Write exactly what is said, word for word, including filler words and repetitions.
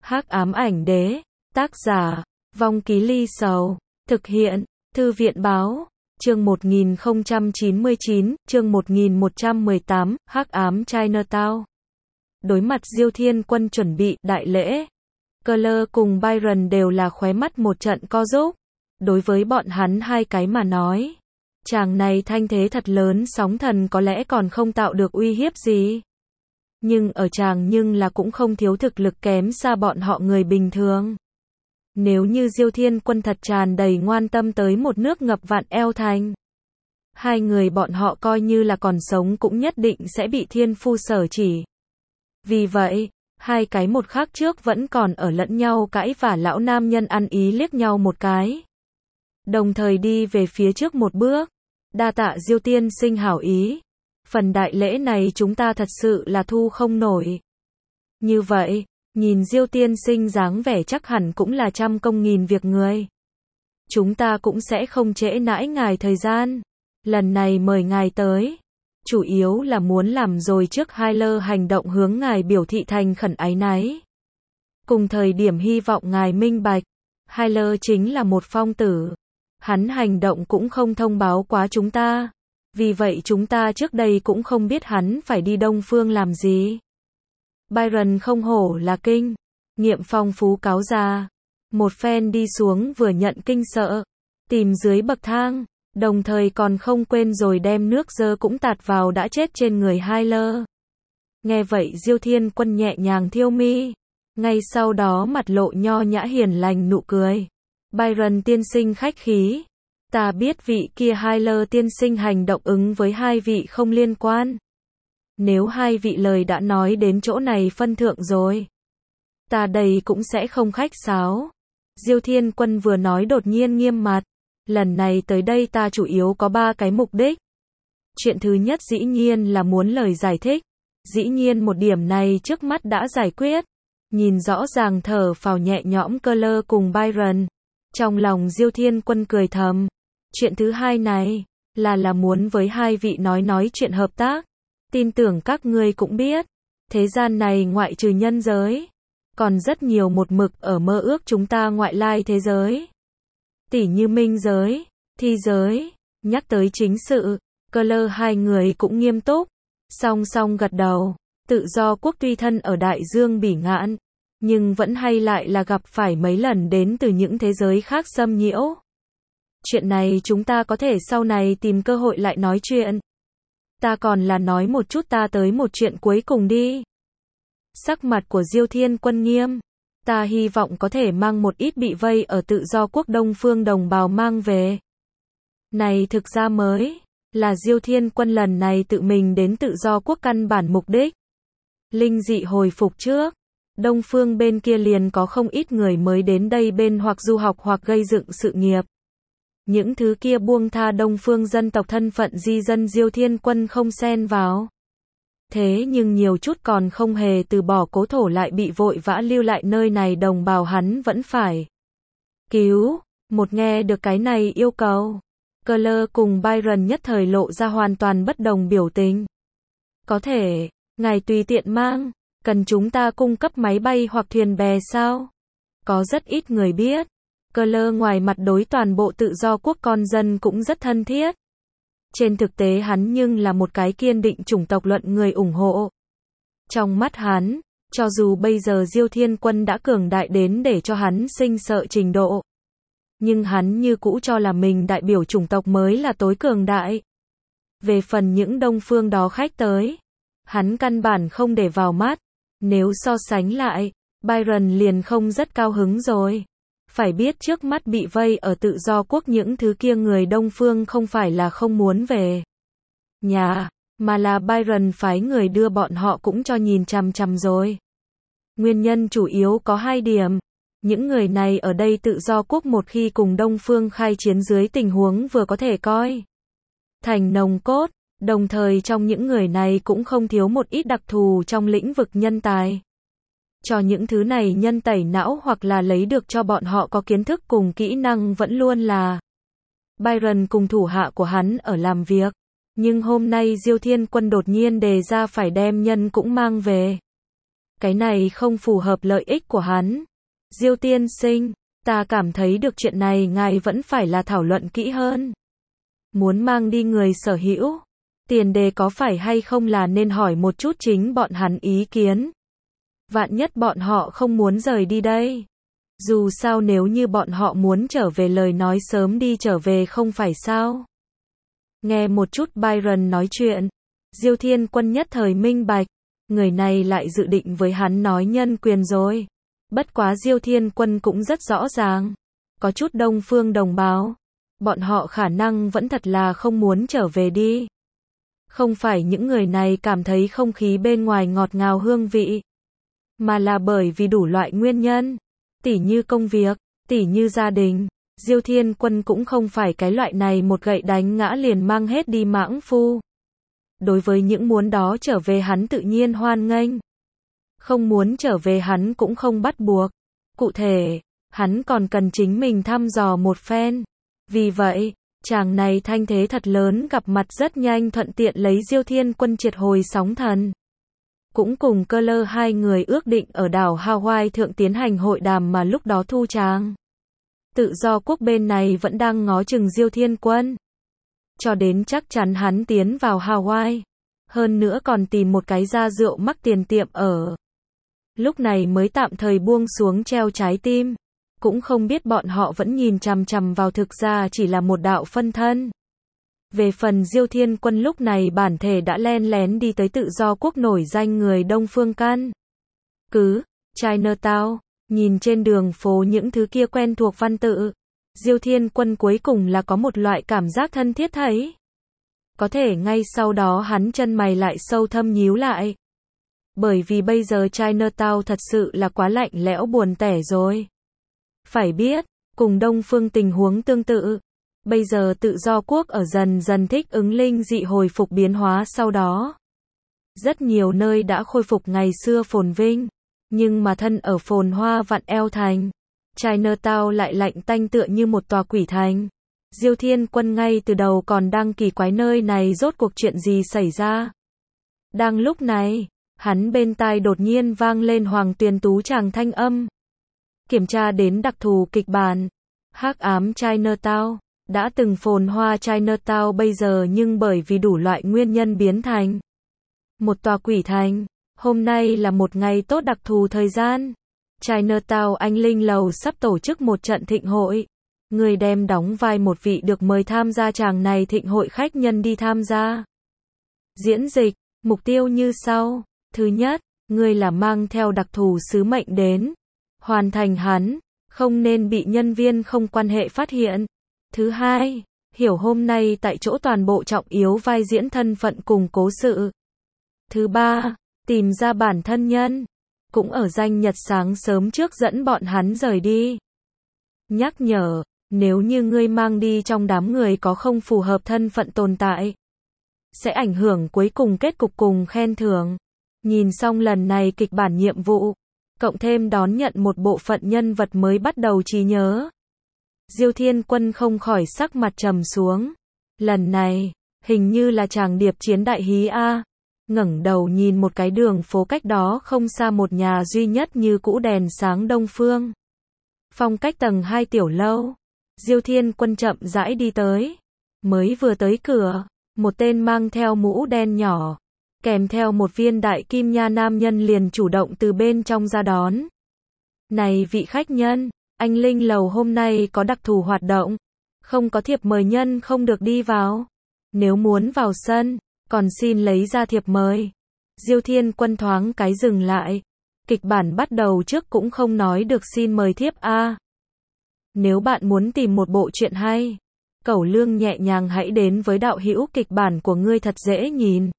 Hắc ám ảnh đế, tác giả, Vong Ký Ly Sầu, thực hiện, Thư viện báo, chương một nghìn không trăm chín mươi chín, chương một nghìn một trăm mười tám, Hắc ám Chinatown. Đối mặt Diêu Thiên Quân chuẩn bị đại lễ, Cutler cùng Byron đều là khóe mắt một trận co rúm. Đối với bọn hắn hai cái mà nói, chàng này thanh thế thật lớn sóng thần có lẽ còn không tạo được uy hiếp gì. Nhưng ở chàng nhưng là cũng không thiếu thực lực kém xa bọn họ người bình thường. Nếu như Diêu Thiên Quân thật tràn đầy ngoan tâm tới một nước ngập vạn eo thành, hai người bọn họ coi như là còn sống cũng nhất định sẽ bị thiên phu sở chỉ. Vì vậy, hai cái một khắc trước vẫn còn ở lẫn nhau cãi vả lão nam nhân ăn ý liếc nhau một cái. Đồng thời đi về phía trước một bước. Đa tạ Diêu tiên sinh hảo ý. Phần đại lễ này chúng ta thật sự là thu không nổi. Như vậy, nhìn Diêu tiên sinh dáng vẻ chắc hẳn cũng là trăm công nghìn việc người. Chúng ta cũng sẽ không trễ nãi ngài thời gian. Lần này mời ngài tới, chủ yếu là muốn làm rồi trước hai lơ hành động hướng ngài biểu thị thành khẩn áy náy. Cùng thời điểm hy vọng ngài minh bạch, hai lơ chính là một phong tử. Hắn hành động cũng không thông báo quá chúng ta. Vì vậy chúng ta trước đây cũng không biết hắn phải đi Đông Phương làm gì. Byron không hổ là kinh nghiệm phong phú cáo ra. Một phen đi xuống vừa nhận kinh sợ, tìm dưới bậc thang, đồng thời còn không quên rồi đem nước dơ cũng tạt vào đã chết trên người hai lơ. Nghe vậy Diêu Thiên Quân nhẹ nhàng thiêu mi, ngay sau đó mặt lộ nho nhã hiền lành nụ cười. Byron tiên sinh khách khí. Ta biết vị kia hai lơ tiên sinh hành động ứng với hai vị không liên quan. Nếu hai vị lời đã nói đến chỗ này phân thượng rồi, ta đây cũng sẽ không khách sáo. Diêu Thiên Quân vừa nói đột nhiên nghiêm mặt. Lần này tới đây ta chủ yếu có ba cái mục đích. Chuyện thứ nhất dĩ nhiên là muốn lời giải thích. Dĩ nhiên một điểm này trước mắt đã giải quyết. Nhìn rõ ràng thở phào nhẹ nhõm Cutler cùng Byron. Trong lòng Diêu Thiên Quân cười thầm. Chuyện thứ hai này, là là muốn với hai vị nói nói chuyện hợp tác. Tin tưởng các ngươi cũng biết, thế gian này ngoại trừ nhân giới, còn rất nhiều một mực ở mơ ước chúng ta ngoại lai thế giới. Tỉ như minh giới, thi giới, nhắc tới chính sự, Cutler hai người cũng nghiêm túc, song song gật đầu. Tự do quốc tuy thân ở đại dương bỉ ngạn, nhưng vẫn hay lại là gặp phải mấy lần đến từ những thế giới khác xâm nhiễu. Chuyện này chúng ta có thể sau này tìm cơ hội lại nói chuyện. Ta còn là nói một chút ta tới một chuyện cuối cùng đi. Sắc mặt của Diêu Thiên Quân nghiêm. Ta hy vọng có thể mang một ít bị vây ở tự do quốc Đông Phương đồng bào mang về. Này thực ra mới là Diêu Thiên Quân lần này tự mình đến tự do quốc căn bản mục đích. Linh dị hồi phục trước, Đông Phương bên kia liền có không ít người mới đến đây bên hoặc du học hoặc gây dựng sự nghiệp. Những thứ kia buông tha Đông Phương dân tộc thân phận di dân Diêu Thiên Quân không xen vào. Thế nhưng nhiều chút còn không hề từ bỏ cố thổ lại bị vội vã lưu lại nơi này đồng bào hắn vẫn phải cứu. Một nghe được cái này yêu cầu, Cutler cùng Byron nhất thời lộ ra hoàn toàn bất đồng biểu tình. Có thể, ngài tùy tiện mang, cần chúng ta cung cấp máy bay hoặc thuyền bè sao? Có rất ít người biết. Cutler ngoài mặt đối toàn bộ tự do quốc con dân cũng rất thân thiết. Trên thực tế hắn nhưng là một cái kiên định chủng tộc luận người ủng hộ. Trong mắt hắn, cho dù bây giờ Diêu Thiên Quân đã cường đại đến để cho hắn sinh sợ trình độ, nhưng hắn như cũ cho là mình đại biểu chủng tộc mới là tối cường đại. Về phần những Đông Phương đó khách tới, hắn căn bản không để vào mắt. Nếu so sánh lại, Byron liền không rất cao hứng rồi. Phải biết trước mắt bị vây ở tự do quốc những thứ kia người Đông Phương không phải là không muốn về nhà, mà là Byron phái người đưa bọn họ cũng cho nhìn chằm chằm rồi. Nguyên nhân chủ yếu có hai điểm. Những người này ở đây tự do quốc một khi cùng Đông Phương khai chiến dưới tình huống vừa có thể coi thành nòng cốt, đồng thời trong những người này cũng không thiếu một ít đặc thù trong lĩnh vực nhân tài. Cho những thứ này nhân tẩy não hoặc là lấy được cho bọn họ có kiến thức cùng kỹ năng vẫn luôn là Byron cùng thủ hạ của hắn ở làm việc. Nhưng hôm nay Diêu Thiên Quân đột nhiên đề ra phải đem nhân cũng mang về. Cái này không phù hợp lợi ích của hắn. Diêu tiên sinh, ta cảm thấy được chuyện này ngài vẫn phải là thảo luận kỹ hơn. Muốn mang đi người sở hữu, tiền đề có phải hay không là nên hỏi một chút chính bọn hắn ý kiến. Vạn nhất bọn họ không muốn rời đi đây. Dù sao nếu như bọn họ muốn trở về lời nói sớm đi trở về không phải sao. Nghe một chút Byron nói chuyện, Diêu Thiên Quân nhất thời minh bạch, người này lại dự định với hắn nói nhân quyền rồi. Bất quá Diêu Thiên Quân cũng rất rõ ràng, có chút Đông Phương đồng bào, bọn họ khả năng vẫn thật là không muốn trở về đi. Không phải những người này cảm thấy không khí bên ngoài ngọt ngào hương vị, mà là bởi vì đủ loại nguyên nhân, tỉ như công việc, tỉ như gia đình. Diêu Thiên Quân cũng không phải cái loại này một gậy đánh ngã liền mang hết đi mãng phu. Đối với những muốn đó trở về hắn tự nhiên hoan nghênh. Không muốn trở về hắn cũng không bắt buộc. Cụ thể, hắn còn cần chính mình thăm dò một phen. Vì vậy, chàng này thanh thế thật lớn gặp mặt rất nhanh thuận tiện lấy Diêu Thiên Quân triệt hồi sóng thần. Cũng cùng Cơ Lơ hai người ước định ở đảo Hawaii thượng tiến hành hội đàm mà lúc đó thu tràng. Tự do quốc bên này vẫn đang ngó chừng Diêu Thiên Quân. Cho đến chắc chắn hắn tiến vào Hawaii. Hơn nữa còn tìm một cái ra rượu mắc tiền tiệm ở. Lúc này mới tạm thời buông xuống treo trái tim. Cũng không biết bọn họ vẫn nhìn chằm chằm vào thực ra chỉ là một đạo phân thân. Về phần Diêu Thiên Quân lúc này bản thể đã len lén đi tới tự do quốc nổi danh người Đông Phương căn cứ, Chinatown. Nhìn trên đường phố những thứ kia quen thuộc văn tự, Diêu Thiên Quân cuối cùng là có một loại cảm giác thân thiết thấy. Có thể ngay sau đó hắn chân mày lại sâu thâm nhíu lại. Bởi vì bây giờ Chinatown thật sự là quá lạnh lẽo buồn tẻ rồi. Phải biết, cùng Đông Phương tình huống tương tự. Bây giờ tự do quốc ở dần dần thích ứng linh dị hồi phục biến hóa sau đó. Rất nhiều nơi đã khôi phục ngày xưa phồn vinh. Nhưng mà thân ở phồn hoa vặn eo thành, Chinatown lại lạnh tanh tựa như một tòa quỷ thành. Diêu Thiên Quân ngay từ đầu còn đang kỳ quái nơi này rốt cuộc chuyện gì xảy ra. Đang lúc này, hắn bên tai đột nhiên vang lên Hoàng Tuyền Tú chàng thanh âm. Kiểm tra đến đặc thù kịch bản, hắc ám Chinatown, đã từng phồn hoa Chinatown bây giờ nhưng bởi vì đủ loại nguyên nhân biến thành một tòa quỷ thành. Hôm nay là một ngày tốt đặc thù thời gian. Chinatown Anh Linh Lầu sắp tổ chức một trận thịnh hội. Người đem đóng vai một vị được mời tham gia tràng này thịnh hội khách nhân đi tham gia. Diễn dịch, mục tiêu như sau. Thứ nhất, người là mang theo đặc thù sứ mệnh đến. Hoàn thành hắn, không nên bị nhân viên không quan hệ phát hiện. Thứ hai, hiểu hôm nay tại chỗ toàn bộ trọng yếu vai diễn thân phận cùng cố sự. Thứ ba, tìm ra bản thân nhân, cũng ở danh nhật sáng sớm trước dẫn bọn hắn rời đi. Nhắc nhở, nếu như ngươi mang đi trong đám người có không phù hợp thân phận tồn tại, sẽ ảnh hưởng cuối cùng kết cục cùng khen thưởng. Nhìn xong lần này kịch bản nhiệm vụ, cộng thêm đón nhận một bộ phận nhân vật mới bắt đầu trí nhớ. Diêu Thiên Quân không khỏi sắc mặt trầm xuống. Lần này, hình như là tràng điệp chiến đại hí a. Ngẩng đầu nhìn một cái đường phố cách đó không xa một nhà duy nhất như cũ đèn sáng Đông Phương. Phong cách tầng hai tiểu lâu. Diêu Thiên Quân chậm rãi đi tới. Mới vừa tới cửa, một tên mang theo mũ đen nhỏ, kèm theo một viên đại kim nha nam nhân liền chủ động từ bên trong ra đón. Này vị khách nhân, Anh Linh Lầu hôm nay có đặc thù hoạt động. Không có thiệp mời nhân không được đi vào. Nếu muốn vào sân, còn xin lấy ra thiệp mời. Diêu Thiên Quân thoáng cái dừng lại. Kịch bản bắt đầu trước cũng không nói được xin mời thiếp a. Nếu bạn muốn tìm một bộ truyện hay, Cẩu Lương nhẹ nhàng hãy đến với đạo hữu kịch bản của ngươi thật dễ nhìn.